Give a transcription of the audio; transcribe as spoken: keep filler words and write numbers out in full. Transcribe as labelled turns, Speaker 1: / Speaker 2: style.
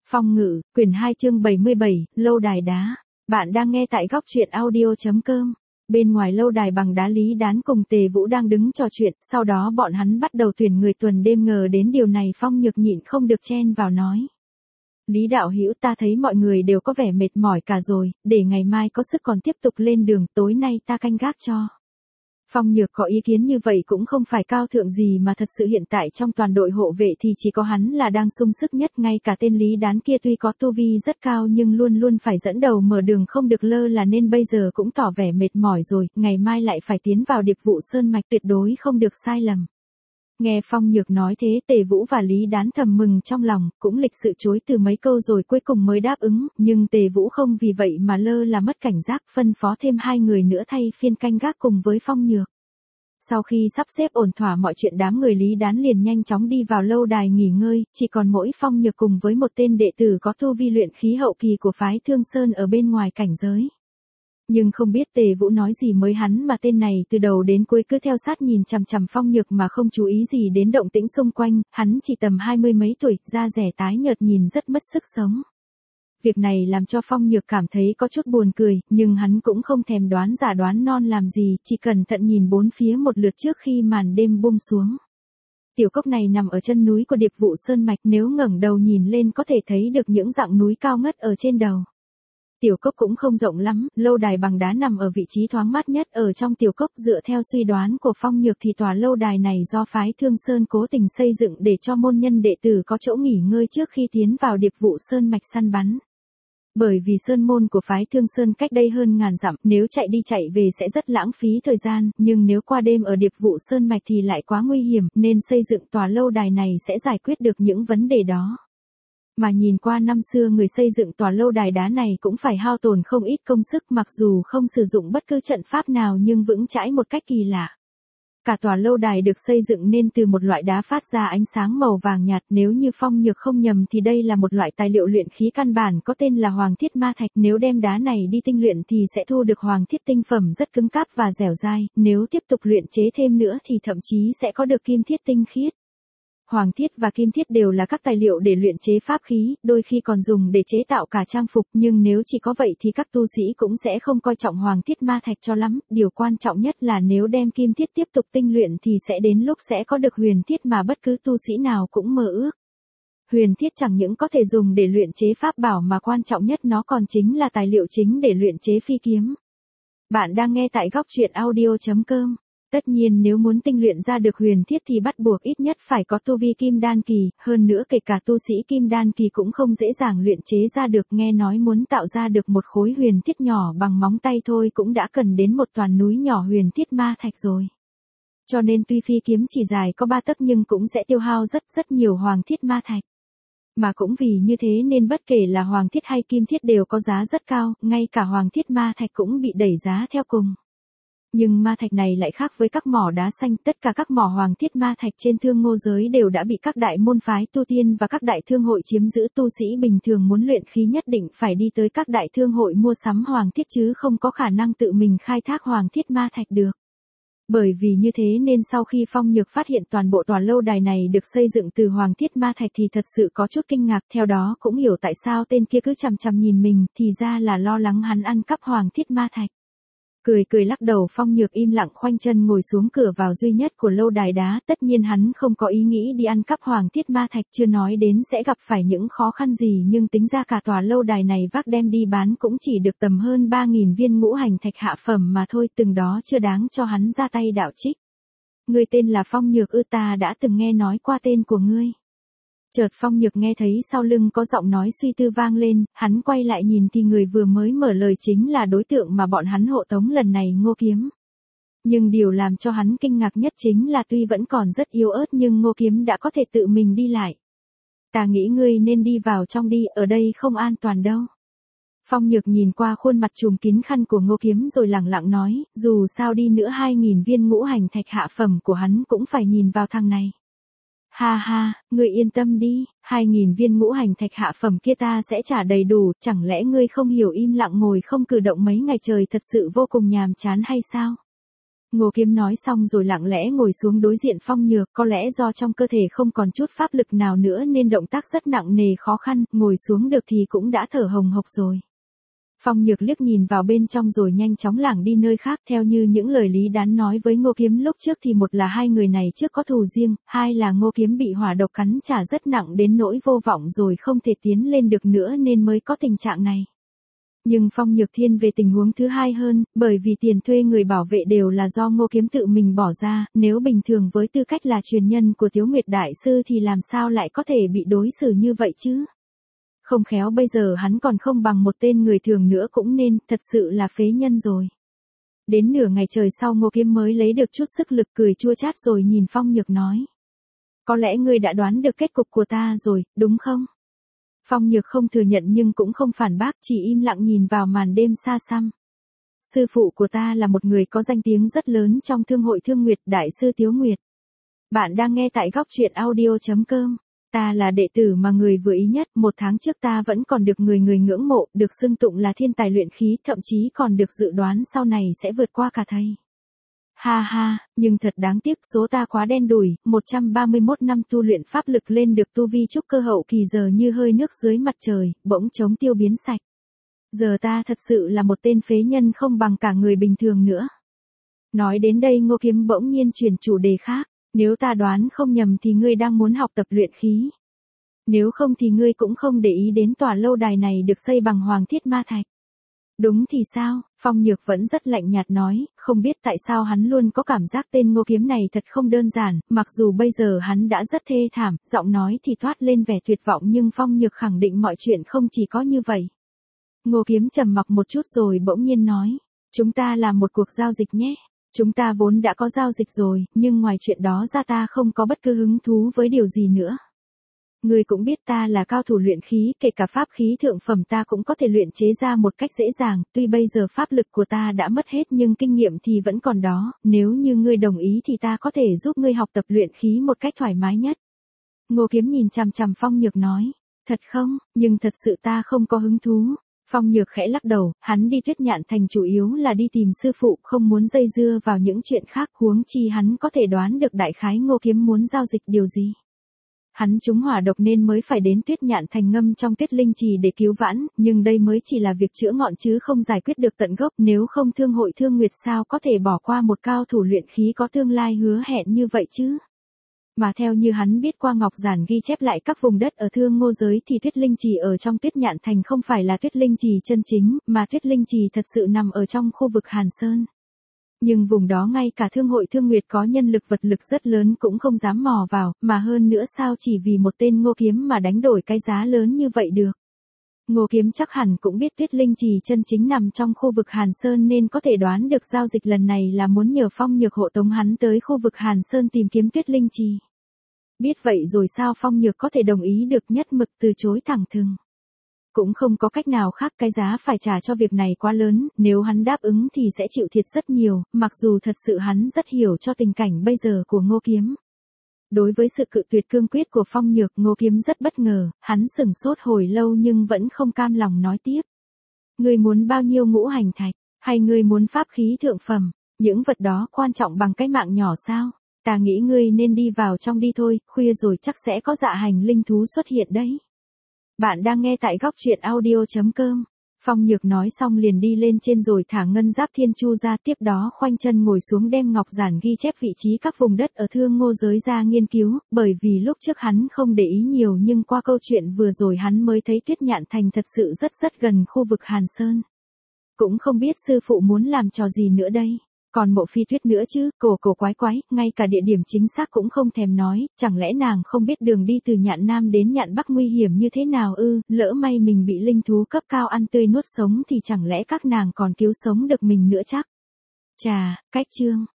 Speaker 1: Phong Ngự, quyển hai chương bảy mươi bảy, lâu đài đá. Bạn đang nghe tại góc truyện audio chấm com. Bên ngoài lâu đài bằng đá, Lý Đán cùng Tề Vũ đang đứng trò chuyện, sau đó bọn hắn bắt đầu tuyển người tuần đêm. Ngờ đến điều này, Phong Nhược nhịn không được chen vào nói: Lý đạo hữu, ta thấy mọi người đều có vẻ mệt mỏi cả rồi, để ngày mai có sức còn tiếp tục lên đường, tối nay ta canh gác cho. Phong Nhược có ý kiến như vậy cũng không phải cao thượng gì, mà thật sự hiện tại trong toàn đội hộ vệ thì chỉ có hắn là đang sung sức nhất. Ngay cả tên Lý Đán kia tuy có tu vi rất cao nhưng luôn luôn phải dẫn đầu mở đường, không được lơ là, nên bây giờ cũng tỏ vẻ mệt mỏi rồi, ngày mai lại phải tiến vào Điệp Vụ Sơn Mạch, tuyệt đối không được sai lầm. Nghe Phong Nhược nói thế, Tề Vũ và Lý Đán thầm mừng trong lòng, cũng lịch sự chối từ mấy câu rồi cuối cùng mới đáp ứng, nhưng Tề Vũ không vì vậy mà lơ là mất cảnh giác, phân phó thêm hai người nữa thay phiên canh gác cùng với Phong Nhược. Sau khi sắp xếp ổn thỏa mọi chuyện, đám người Lý Đán liền nhanh chóng đi vào lâu đài nghỉ ngơi, chỉ còn mỗi Phong Nhược cùng với một tên đệ tử có tu vi luyện khí hậu kỳ của phái Thương Sơn ở bên ngoài cảnh giới. Nhưng không biết Tề Vũ nói gì mới hắn mà tên này từ đầu đến cuối cứ theo sát nhìn chằm chằm Phong Nhược mà không chú ý gì đến động tĩnh xung quanh. Hắn chỉ tầm hai mươi mấy tuổi, da rẻ tái nhợt, nhìn rất mất sức sống. Việc này làm cho Phong Nhược cảm thấy có chút buồn cười, nhưng hắn cũng không thèm đoán giả đoán non làm gì, chỉ cẩn thận nhìn bốn phía một lượt trước khi màn đêm buông xuống. Tiểu cốc này nằm ở chân núi của Điệp Vụ Sơn Mạch, nếu ngẩng đầu nhìn lên có thể thấy được những dặng núi cao ngất ở trên đầu. Tiểu cốc cũng không rộng lắm, lâu đài bằng đá nằm ở vị trí thoáng mát nhất ở trong tiểu cốc. Dựa theo suy đoán của Phong Nhược thì tòa lâu đài này do phái Thương Sơn cố tình xây dựng để cho môn nhân đệ tử có chỗ nghỉ ngơi trước khi tiến vào Điệp Vụ Sơn Mạch săn bắn. Bởi vì sơn môn của phái Thương Sơn cách đây hơn ngàn dặm, nếu chạy đi chạy về sẽ rất lãng phí thời gian, nhưng nếu qua đêm ở Điệp Vụ Sơn Mạch thì lại quá nguy hiểm, nên xây dựng tòa lâu đài này sẽ giải quyết được những vấn đề đó. Mà nhìn qua năm xưa, người xây dựng tòa lâu đài đá này cũng phải hao tổn không ít công sức, mặc dù không sử dụng bất cứ trận pháp nào nhưng vững chãi một cách kỳ lạ. Cả tòa lâu đài được xây dựng nên từ một loại đá phát ra ánh sáng màu vàng nhạt, nếu như Phong Nhược không nhầm thì đây là một loại tài liệu luyện khí căn bản có tên là Hoàng Thiết Ma Thạch. Nếu đem đá này đi tinh luyện thì sẽ thu được Hoàng Thiết tinh phẩm rất cứng cáp và dẻo dai, nếu tiếp tục luyện chế thêm nữa thì thậm chí sẽ có được Kim Thiết tinh khiết. Hoàng Thiết và Kim Thiết đều là các tài liệu để luyện chế pháp khí, đôi khi còn dùng để chế tạo cả trang phục, nhưng nếu chỉ có vậy thì các tu sĩ cũng sẽ không coi trọng Hoàng Thiết Ma Thạch cho lắm. Điều quan trọng nhất là nếu đem Kim Thiết tiếp tục tinh luyện thì sẽ đến lúc sẽ có được Huyền Thiết mà bất cứ tu sĩ nào cũng mơ ước. Huyền Thiết chẳng những có thể dùng để luyện chế pháp bảo mà quan trọng nhất nó còn chính là tài liệu chính để luyện chế phi kiếm. Bạn đang nghe tại góc truyện audio chấm com. Tất nhiên nếu muốn tinh luyện ra được huyền thiết thì bắt buộc ít nhất phải có tu vi kim đan kỳ, hơn nữa kể cả tu sĩ kim đan kỳ cũng không dễ dàng luyện chế ra được. Nghe nói muốn tạo ra được một khối huyền thiết nhỏ bằng móng tay thôi cũng đã cần đến một toàn núi nhỏ huyền thiết ma thạch rồi. Cho nên tuy phi kiếm chỉ dài có ba tấc nhưng cũng sẽ tiêu hao rất rất nhiều hoàng thiết ma thạch. Mà cũng vì như thế nên bất kể là hoàng thiết hay kim thiết đều có giá rất cao, ngay cả hoàng thiết ma thạch cũng bị đẩy giá theo cùng. Nhưng ma thạch này lại khác với các mỏ đá xanh, tất cả các mỏ hoàng thiết ma thạch trên thương ngô giới đều đã bị các đại môn phái tu tiên và các đại thương hội chiếm giữ. Tu sĩ bình thường muốn luyện khí nhất định phải đi tới các đại thương hội mua sắm hoàng thiết chứ không có khả năng tự mình khai thác hoàng thiết ma thạch được. Bởi vì như thế nên sau khi Phong Nhược phát hiện toàn bộ tòa lâu đài này được xây dựng từ Hoàng Thiết Ma Thạch thì thật sự có chút kinh ngạc, theo đó cũng hiểu tại sao tên kia cứ chằm chằm nhìn mình, thì ra là lo lắng hắn ăn cắp Hoàng Thiết Ma Thạch. Cười cười lắc đầu, Phong Nhược im lặng khoanh chân ngồi xuống cửa vào duy nhất của lâu đài đá. Tất nhiên hắn không có ý nghĩ đi ăn cắp Hoàng Thiết Ma Thạch, chưa nói đến sẽ gặp phải những khó khăn gì, nhưng tính ra cả tòa lâu đài này vác đem đi bán cũng chỉ được tầm hơn ba nghìn viên ngũ hành thạch hạ phẩm mà thôi, từng đó chưa đáng cho hắn ra tay đạo trích. Ngươi tên là Phong Nhược ư? Ta đã từng nghe nói qua tên của ngươi. Chợt Phong Nhược nghe thấy sau lưng có giọng nói suy tư vang lên, hắn quay lại nhìn thì người vừa mới mở lời chính là đối tượng mà bọn hắn hộ tống lần này, Ngô Kiếm. Nhưng điều làm cho hắn kinh ngạc nhất chính là tuy vẫn còn rất yếu ớt nhưng Ngô Kiếm đã có thể tự mình đi lại. Ta nghĩ ngươi nên đi vào trong đi, ở đây không an toàn đâu. Phong Nhược nhìn qua khuôn mặt trùm kín khăn của Ngô Kiếm rồi lẳng lặng nói, dù sao đi nữa hai nghìn viên ngũ hành thạch hạ phẩm của hắn cũng phải nhìn vào thằng này. Ha ha, ngươi yên tâm đi, hai nghìn viên ngũ hành thạch hạ phẩm kia ta sẽ trả đầy đủ, chẳng lẽ ngươi không hiểu im lặng ngồi không cử động mấy ngày trời thật sự vô cùng nhàm chán hay sao? Ngô Kiếm nói xong rồi lặng lẽ ngồi xuống đối diện Phong Nhược, có lẽ do trong cơ thể không còn chút pháp lực nào nữa nên động tác rất nặng nề khó khăn, ngồi xuống được thì cũng đã thở hồng hộc rồi. Phong Nhược liếc nhìn vào bên trong rồi nhanh chóng lảng đi nơi khác, theo như những lời Lý Đán nói với Ngô Kiếm lúc trước thì một là hai người này trước có thù riêng, hai là Ngô Kiếm bị hỏa độc cắn trả rất nặng đến nỗi vô vọng rồi không thể tiến lên được nữa nên mới có tình trạng này. Nhưng Phong Nhược thiên về tình huống thứ hai hơn, bởi vì tiền thuê người bảo vệ đều là do Ngô Kiếm tự mình bỏ ra, nếu bình thường với tư cách là truyền nhân của Tiếu Nguyệt Đại Sư thì làm sao lại có thể bị đối xử như vậy chứ? Không khéo bây giờ hắn còn không bằng một tên người thường nữa cũng nên, thật sự là phế nhân rồi. Đến nửa ngày trời sau Ngô Kiếm mới lấy được chút sức lực cười chua chát rồi nhìn Phong Nhược nói. Có lẽ ngươi đã đoán được kết cục của ta rồi, đúng không? Phong Nhược không thừa nhận nhưng cũng không phản bác, chỉ im lặng nhìn vào màn đêm xa xăm. Sư phụ của ta là một người có danh tiếng rất lớn trong thương hội Thương Nguyệt, Đại sư Tiếu Nguyệt. Bạn đang nghe tại góc truyện audio chấm com. Ta là đệ tử mà người vừa ý nhất, một tháng trước ta vẫn còn được người người ngưỡng mộ, được xưng tụng là thiên tài luyện khí, thậm chí còn được dự đoán sau này sẽ vượt qua cả thầy. Ha ha, nhưng thật đáng tiếc số ta quá đen đủi, một trăm ba mươi mốt năm tu luyện pháp lực lên được tu vi trúc cơ hậu kỳ giờ như hơi nước dưới mặt trời, bỗng chóng tiêu biến sạch. Giờ ta thật sự là một tên phế nhân không bằng cả người bình thường nữa. Nói đến đây Ngô Kiếm bỗng nhiên chuyển chủ đề khác. Nếu ta đoán không nhầm thì ngươi đang muốn học tập luyện khí. Nếu không thì ngươi cũng không để ý đến tòa lâu đài này được xây bằng hoàng thiết ma thạch. Đúng thì sao? Phong Nhược vẫn rất lạnh nhạt nói, không biết tại sao hắn luôn có cảm giác tên Ngô Kiếm này thật không đơn giản, mặc dù bây giờ hắn đã rất thê thảm, giọng nói thì thoát lên vẻ tuyệt vọng nhưng Phong Nhược khẳng định mọi chuyện không chỉ có như vậy. Ngô Kiếm trầm mặc một chút rồi bỗng nhiên nói, chúng ta làm một cuộc giao dịch nhé. Chúng ta vốn đã có giao dịch rồi, nhưng ngoài chuyện đó ra ta không có bất cứ hứng thú với điều gì nữa. Ngươi cũng biết ta là cao thủ luyện khí, kể cả pháp khí thượng phẩm ta cũng có thể luyện chế ra một cách dễ dàng, tuy bây giờ pháp lực của ta đã mất hết nhưng kinh nghiệm thì vẫn còn đó, nếu như ngươi đồng ý thì ta có thể giúp ngươi học tập luyện khí một cách thoải mái nhất. Ngô Kiếm nhìn chằm chằm Phong Nhược nói, thật không, nhưng thật sự ta không có hứng thú. Phong Nhược khẽ lắc đầu, hắn đi Tuyết Nhạn Thành chủ yếu là đi tìm sư phụ, không muốn dây dưa vào những chuyện khác, huống chi hắn có thể đoán được đại khái Ngô Kiếm muốn giao dịch điều gì. Hắn trúng hỏa độc nên mới phải đến Tuyết Nhạn Thành ngâm trong tuyết linh trì để cứu vãn, nhưng đây mới chỉ là việc chữa ngọn chứ không giải quyết được tận gốc, nếu không Thương hội Thương Nguyệt sao có thể bỏ qua một cao thủ luyện khí có tương lai hứa hẹn như vậy chứ. Mà theo như hắn biết qua ngọc giản ghi chép lại các vùng đất ở Thương Ngô giới thì tuyết linh trì ở trong Tuyết Nhạn Thành không phải là tuyết linh trì chân chính, mà tuyết linh trì thật sự nằm ở trong khu vực Hàn Sơn. Nhưng vùng đó ngay cả Thương hội Thương Nguyệt có nhân lực vật lực rất lớn cũng không dám mò vào, mà hơn nữa sao chỉ vì một tên Ngô Kiếm mà đánh đổi cái giá lớn như vậy được. Ngô Kiếm chắc hẳn cũng biết tuyết linh trì chân chính nằm trong khu vực Hàn Sơn nên có thể đoán được giao dịch lần này là muốn nhờ Phong Nhược hộ tống hắn tới khu vực Hàn Sơn tìm kiếm tuyết linh trì. Biết vậy rồi sao Phong Nhược có thể đồng ý được nhất mực từ chối thẳng thừng. Cũng không có cách nào khác, cái giá phải trả cho việc này quá lớn, nếu hắn đáp ứng thì sẽ chịu thiệt rất nhiều, mặc dù thật sự hắn rất hiểu cho tình cảnh bây giờ của Ngô Kiếm. Đối với sự cự tuyệt cương quyết của Phong Nhược, Ngô Kiếm rất bất ngờ, hắn sửng sốt hồi lâu nhưng vẫn không cam lòng nói tiếp. Ngươi muốn bao nhiêu ngũ hành thạch, hay ngươi muốn pháp khí thượng phẩm, những vật đó quan trọng bằng cái mạng nhỏ sao? Ta nghĩ ngươi nên đi vào trong đi thôi, khuya rồi chắc sẽ có dạ hành linh thú xuất hiện đấy. Bạn đang nghe tại góc truyện audio chấm com. Phong Nhược nói xong liền đi lên trên rồi thả ngân giáp thiên chu ra, tiếp đó khoanh chân ngồi xuống đem ngọc giản ghi chép vị trí các vùng đất ở Thương Ngô giới ra nghiên cứu, bởi vì lúc trước hắn không để ý nhiều nhưng qua câu chuyện vừa rồi hắn mới thấy Tuyết Nhạn Thành thật sự rất rất gần khu vực Hàn Sơn. Cũng không biết sư phụ muốn làm trò gì nữa đây. Còn Mộ Phi Tuyết nữa chứ, cổ cổ quái quái, ngay cả địa điểm chính xác cũng không thèm nói, chẳng lẽ nàng không biết đường đi từ Nhạn Nam đến Nhạn Bắc nguy hiểm như thế nào ư, lỡ may mình bị linh thú cấp cao ăn tươi nuốt sống thì chẳng lẽ các nàng còn cứu sống được mình nữa chắc. Chà, cách chương.